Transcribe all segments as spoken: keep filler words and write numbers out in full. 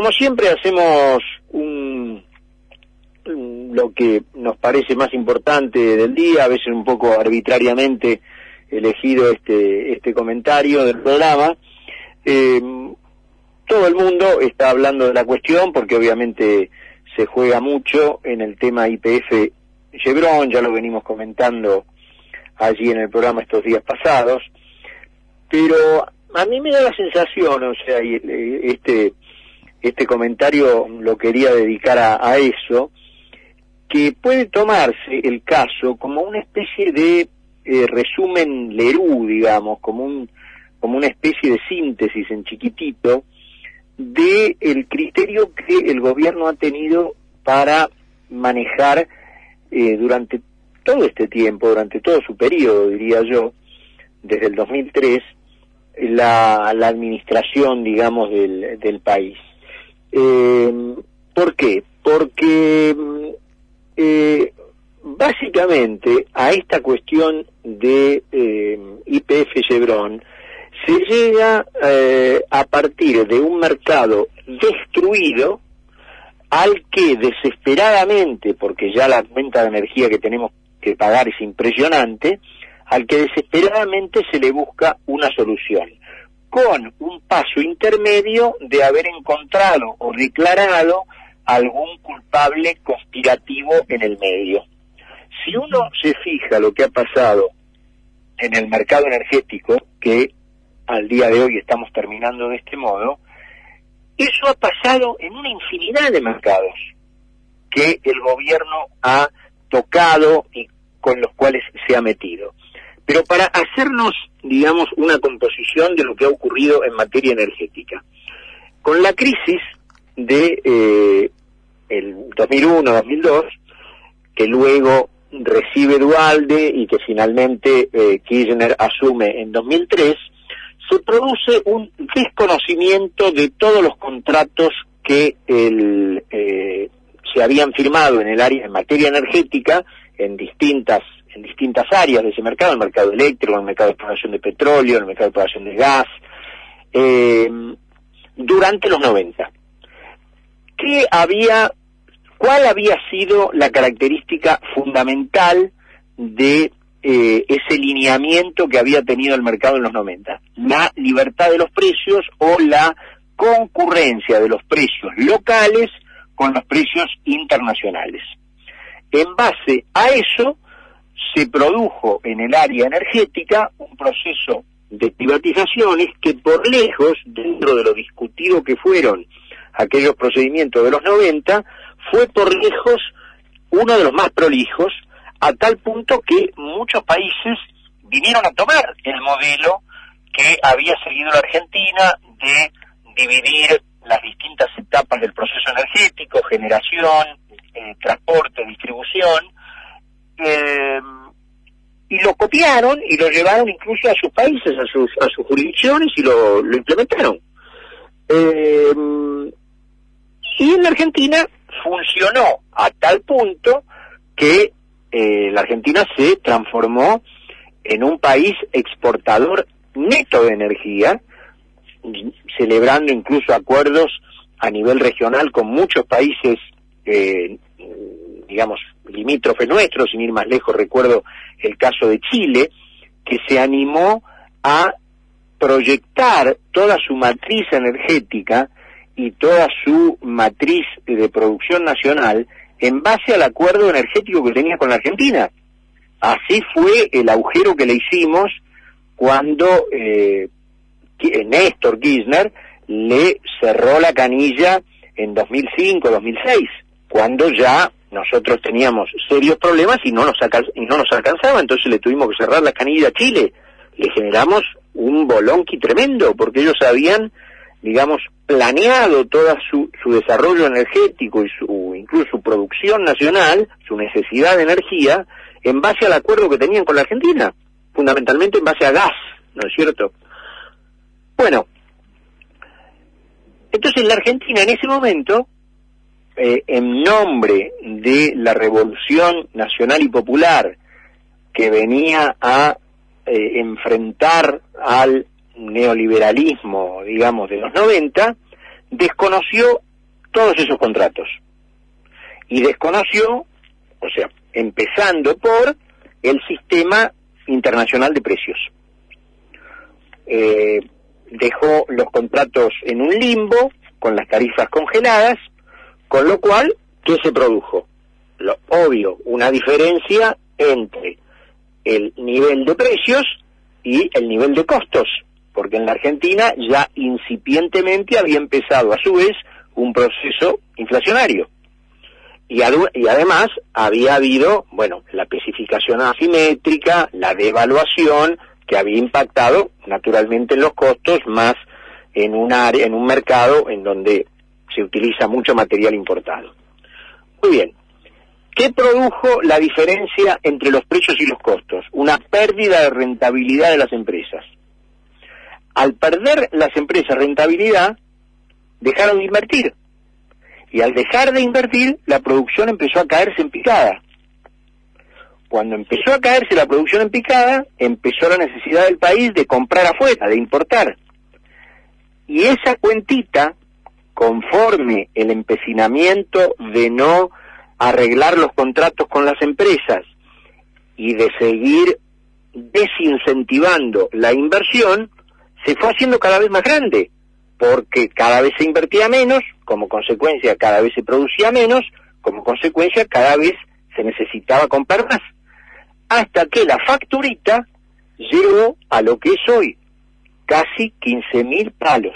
como siempre hacemos un, un, lo que nos parece más importante del día, a veces un poco arbitrariamente elegido este, este comentario del programa. Eh, todo el mundo está hablando de la cuestión porque obviamente se juega mucho en el tema Y P F Chevron, ya lo venimos comentando allí en el programa estos días pasados, pero a mí me da la sensación, o sea, este este comentario lo quería dedicar a, a eso, que puede tomarse el caso como una especie de eh, resumen Lerú, digamos, como un como una especie de síntesis en chiquitito de el criterio que el gobierno ha tenido para manejar eh, durante todo este tiempo, durante todo su periodo, diría yo, desde el dos mil tres, la, la administración, digamos, del, del país. Eh, ¿Por qué? Porque eh, básicamente a esta cuestión de eh, Y P F Chevron se llega eh, a partir de un mercado destruido al que desesperadamente, porque ya la cuenta de energía que tenemos que pagar es impresionante, al que desesperadamente se le busca una solución, con un paso intermedio de haber encontrado o declarado algún culpable conspirativo en el medio. Si uno se fija lo que ha pasado en el mercado energético, que al día de hoy estamos terminando de este modo, eso ha pasado en una infinidad de mercados que el gobierno ha tocado y con los cuales se ha metido. Pero para hacernos, digamos, una composición de lo que ha ocurrido en materia energética, con la crisis de eh, el dos mil uno dos mil dos, que luego recibe Duhalde y que finalmente eh, Kirchner asume en dos mil tres, se produce un desconocimiento de todos los contratos que el, eh, se habían firmado en el área en materia energética en distintas en distintas áreas de ese mercado, el mercado eléctrico, el mercado de exploración de petróleo, el mercado de exploración de gas, eh, durante los noventa. ¿Qué había, cuál había sido la característica fundamental de eh, ese lineamiento que había tenido el mercado en los noventa? La libertad de los precios o la concurrencia de los precios locales con los precios internacionales. En base a eso, se produjo en el área energética un proceso de privatizaciones que por lejos, dentro de lo discutido que fueron aquellos procedimientos de los noventa, fue por lejos uno de los más prolijos, a tal punto que muchos países vinieron a tomar el modelo que había seguido la Argentina de dividir las distintas etapas del proceso energético, generación, eh, transporte, distribución, Eh, y lo copiaron y lo llevaron incluso a sus países, a sus a sus jurisdicciones y lo, lo implementaron. Eh, y en la Argentina funcionó a tal punto que eh, la Argentina se transformó en un país exportador neto de energía, celebrando incluso acuerdos a nivel regional con muchos países eh, digamos, limítrofes nuestros, sin ir más lejos, recuerdo el caso de Chile, que se animó a proyectar toda su matriz energética y toda su matriz de producción nacional en base al acuerdo energético que tenía con la Argentina. Así fue el agujero que le hicimos cuando eh, Néstor Kirchner le cerró la canilla en dos mil cinco dos mil seis, cuando ya nosotros teníamos serios problemas y no nos alca- y no nos alcanzaba, entonces le tuvimos que cerrar la canilla a Chile. Le generamos un bolonqui tremendo, porque ellos habían, digamos, planeado todo su, su desarrollo energético y su incluso su producción nacional, su necesidad de energía, en base al acuerdo que tenían con la Argentina, fundamentalmente en base a gas, ¿no es cierto? Bueno, entonces la Argentina en ese momento, Eh, en nombre de la Revolución Nacional y Popular que venía a eh, enfrentar al neoliberalismo, digamos, de los noventa, desconoció todos esos contratos. Y desconoció, o sea, empezando por el sistema internacional de precios. Eh, dejó los contratos en un limbo, con las tarifas congeladas, con lo cual, ¿qué se produjo? Lo obvio, una diferencia entre el nivel de precios y el nivel de costos, porque en la Argentina ya incipientemente había empezado a su vez un proceso inflacionario. Y, ad- y además había habido, bueno, la especificación asimétrica, la devaluación, que había impactado naturalmente en los costos, más en un área, en un mercado en donde se utiliza mucho material importado. Muy bien. ¿Qué produjo la diferencia entre los precios y los costos? Una pérdida de rentabilidad de las empresas. Al perder las empresas rentabilidad, dejaron de invertir. Y al dejar de invertir, la producción empezó a caerse en picada. Cuando empezó a caerse la producción en picada, empezó la necesidad del país de comprar afuera, de importar. Y esa cuentita, conforme el empecinamiento de no arreglar los contratos con las empresas y de seguir desincentivando la inversión, se fue haciendo cada vez más grande, porque cada vez se invertía menos, como consecuencia cada vez se producía menos, como consecuencia cada vez se necesitaba comprar más, hasta que la facturita llegó a lo que es hoy, casi quince mil palos.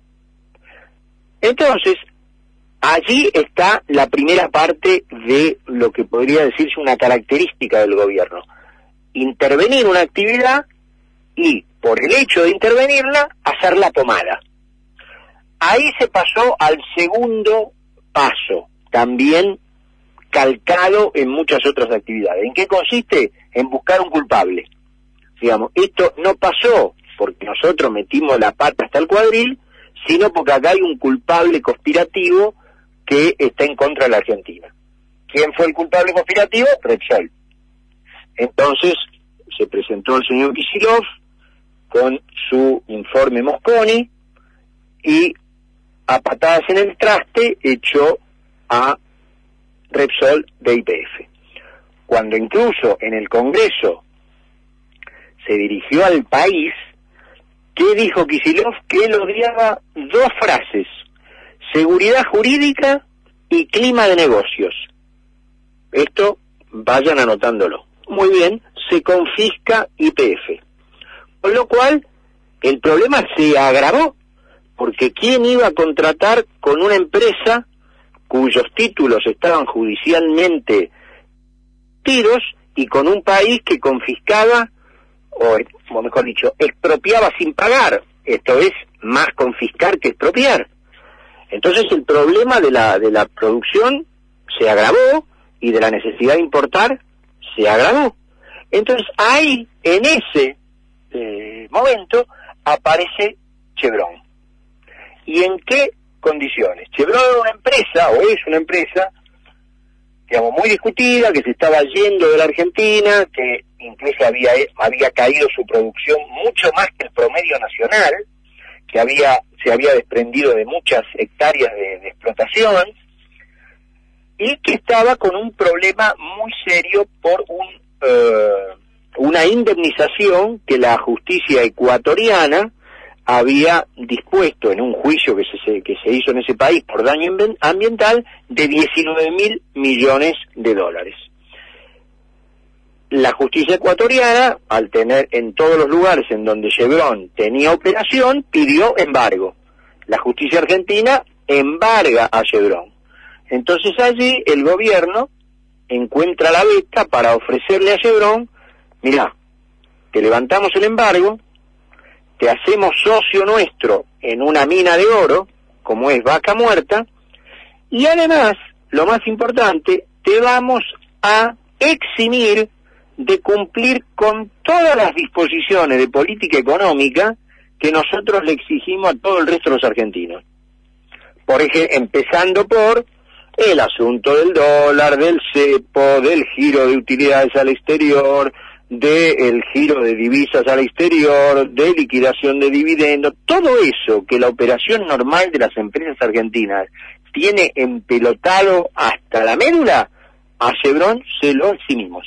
Entonces, allí está la primera parte de lo que podría decirse una característica del gobierno: intervenir una actividad y, por el hecho de intervenirla, hacer la pomada. Ahí se pasó al segundo paso, también calcado en muchas otras actividades. ¿En qué consiste? En buscar un culpable. Digamos, esto no pasó porque nosotros metimos la pata hasta el cuadril, sino porque acá hay un culpable conspirativo que está en contra de la Argentina. ¿Quién fue el culpable conspirativo? Repsol. Entonces se presentó el señor Kicillof con su informe Mosconi y a patadas en el traste echó a Repsol de Y P F. Cuando incluso en el Congreso se dirigió al país, ¿qué dijo Kicillof? Que él odiaba dos frases: seguridad jurídica y clima de negocios. Esto vayan anotándolo. Muy bien, se confisca Y P F. Con lo cual, el problema se agravó, porque ¿quién iba a contratar con una empresa cuyos títulos estaban judicialmente tiros y con un país que confiscaba, o, o mejor dicho, expropiaba sin pagar? Esto es más confiscar que expropiar. Entonces el problema de la de la producción se agravó y de la necesidad de importar se agravó. Entonces ahí, en ese eh, momento, aparece Chevron. ¿Y en qué condiciones? Chevron era una empresa, o es una empresa, digamos, muy discutida, que se estaba yendo de la Argentina, que incluso había, había caído su producción mucho más que el promedio nacional, que había se había desprendido de muchas hectáreas de, de explotación, y que estaba con un problema muy serio por un eh, una indemnización que la justicia ecuatoriana había dispuesto en un juicio que se, que se hizo en ese país por daño ambiental de diecinueve mil millones de dólares. La justicia ecuatoriana, al tener en todos los lugares en donde Chevron tenía operación, pidió embargo. La justicia argentina embarga a Chevron. Entonces allí el gobierno encuentra la beta para ofrecerle a Chevron: mirá, te levantamos el embargo, te hacemos socio nuestro en una mina de oro, como es Vaca Muerta, y además, lo más importante, te vamos a eximir de cumplir con todas las disposiciones de política económica que nosotros le exigimos a todo el resto de los argentinos. Por ejemplo, empezando por el asunto del dólar, del cepo, del giro de utilidades al exterior, del giro de divisas al exterior, de liquidación de dividendos, todo eso que la operación normal de las empresas argentinas tiene empelotado hasta la médula, a Chevron se lo eximimos.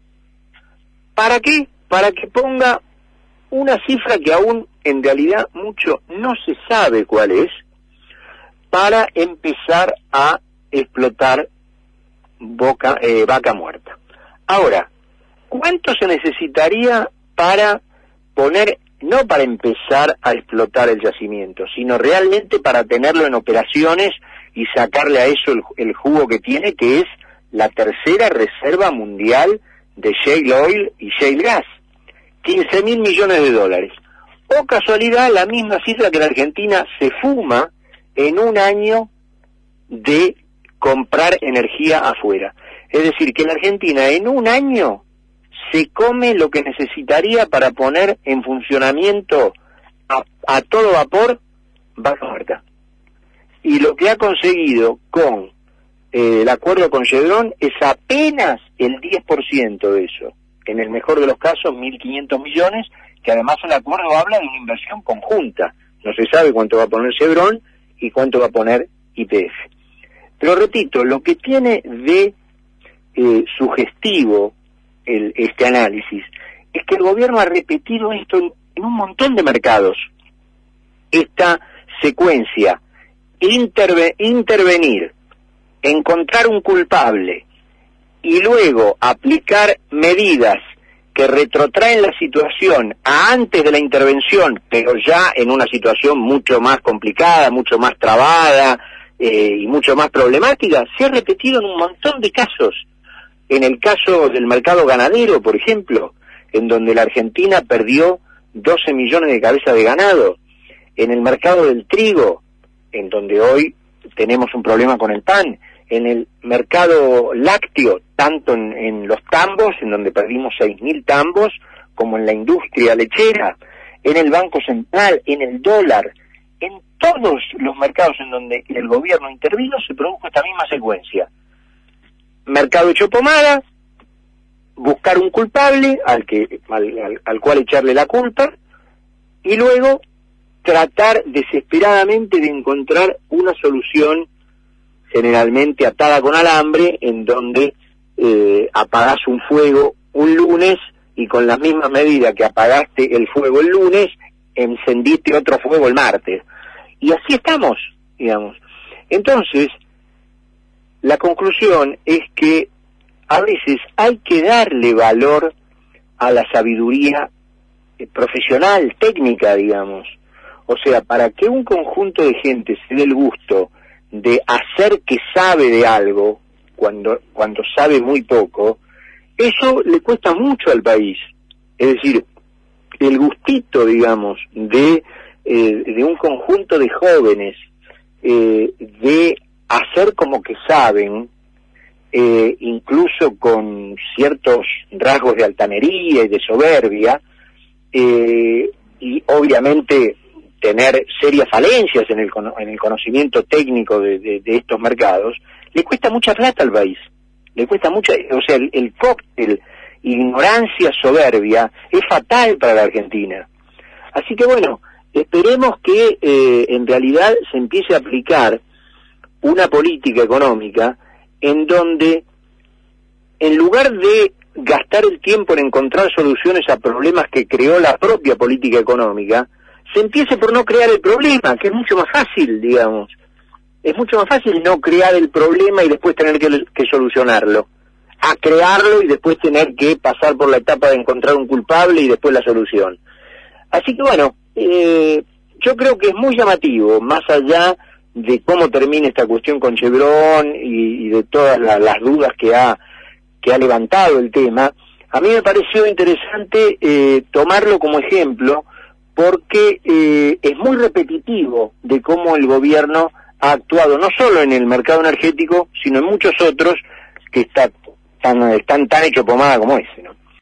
¿Para qué? Para que ponga una cifra que aún en realidad mucho no se sabe cuál es, para empezar a explotar boca, eh, vaca muerta. Ahora, ¿cuánto se necesitaría para poner, no para empezar a explotar el yacimiento, sino realmente para tenerlo en operaciones y sacarle a eso el, el jugo que tiene, que es la tercera reserva mundial de shale oil y shale gas? quince mil millones de dólares. O casualidad, la misma cifra que la Argentina se fuma en un año de comprar energía afuera. Es decir, que la Argentina en un año se come lo que necesitaría para poner en funcionamiento a, a todo vapor vaca muerta. Y lo que ha conseguido con eh, el acuerdo con Chevron es apenas el diez por ciento de eso. En el mejor de los casos, mil quinientos millones, que además el acuerdo habla de una inversión conjunta. No se sabe cuánto va a poner Chevron y cuánto va a poner Y P F. Pero repito, lo que tiene de eh, sugestivo el, este análisis es que el gobierno ha repetido esto en, en un montón de mercados. Esta secuencia, interve, intervenir, encontrar un culpable y luego aplicar medidas que retrotraen la situación a antes de la intervención, pero ya en una situación mucho más complicada, mucho más trabada eh, y mucho más problemática, se ha repetido en un montón de casos. En el caso del mercado ganadero, por ejemplo, en donde la Argentina perdió doce millones de cabezas de ganado. En el mercado del trigo, en donde hoy tenemos un problema con el pan. En el mercado lácteo, tanto en, en los tambos, en donde perdimos seis mil tambos, como en la industria lechera, en el Banco Central, en el dólar, en todos los mercados en donde el gobierno intervino se produjo esta misma secuencia. Mercado hecho pomada, buscar un culpable al, que, al, al, al cual echarle la culpa, y luego tratar desesperadamente de encontrar una solución generalmente atada con alambre, en donde eh, apagás un fuego un lunes y con las mismas medidas que apagaste el fuego el lunes, encendiste otro fuego el martes. Y así estamos, digamos. Entonces, la conclusión es que a veces hay que darle valor a la sabiduría eh, profesional, técnica, digamos. O sea, para que un conjunto de gente se dé el gusto de hacer que sabe de algo cuando cuando sabe muy poco, eso le cuesta mucho al país. Es decir, el gustito, digamos, de eh, de un conjunto de jóvenes eh, de hacer como que saben, eh, incluso con ciertos rasgos de altanería y de soberbia, eh, y obviamente tener serias falencias en el, en el conocimiento técnico de, de, de estos mercados, le cuesta mucha plata al país. Le cuesta mucha, o sea, el, el cóctel ignorancia, soberbia, es fatal para la Argentina. Así que bueno, esperemos que eh, en realidad se empiece a aplicar una política económica en donde, en lugar de gastar el tiempo en encontrar soluciones a problemas que creó la propia política económica, se empiece por no crear el problema, que es mucho más fácil, digamos. Es mucho más fácil no crear el problema y después tener que, que solucionarlo, a crearlo y después tener que pasar por la etapa de encontrar un culpable y después la solución. Así que bueno, eh, yo creo que es muy llamativo, más allá de cómo termine esta cuestión con Chevron y, y de todas la, las dudas que ha que ha levantado el tema, a mí me pareció interesante eh, tomarlo como ejemplo, porque eh, es muy repetitivo de cómo el gobierno ha actuado, no solo en el mercado energético, sino en muchos otros que está tan, están tan hecho pomada como ese, ¿no?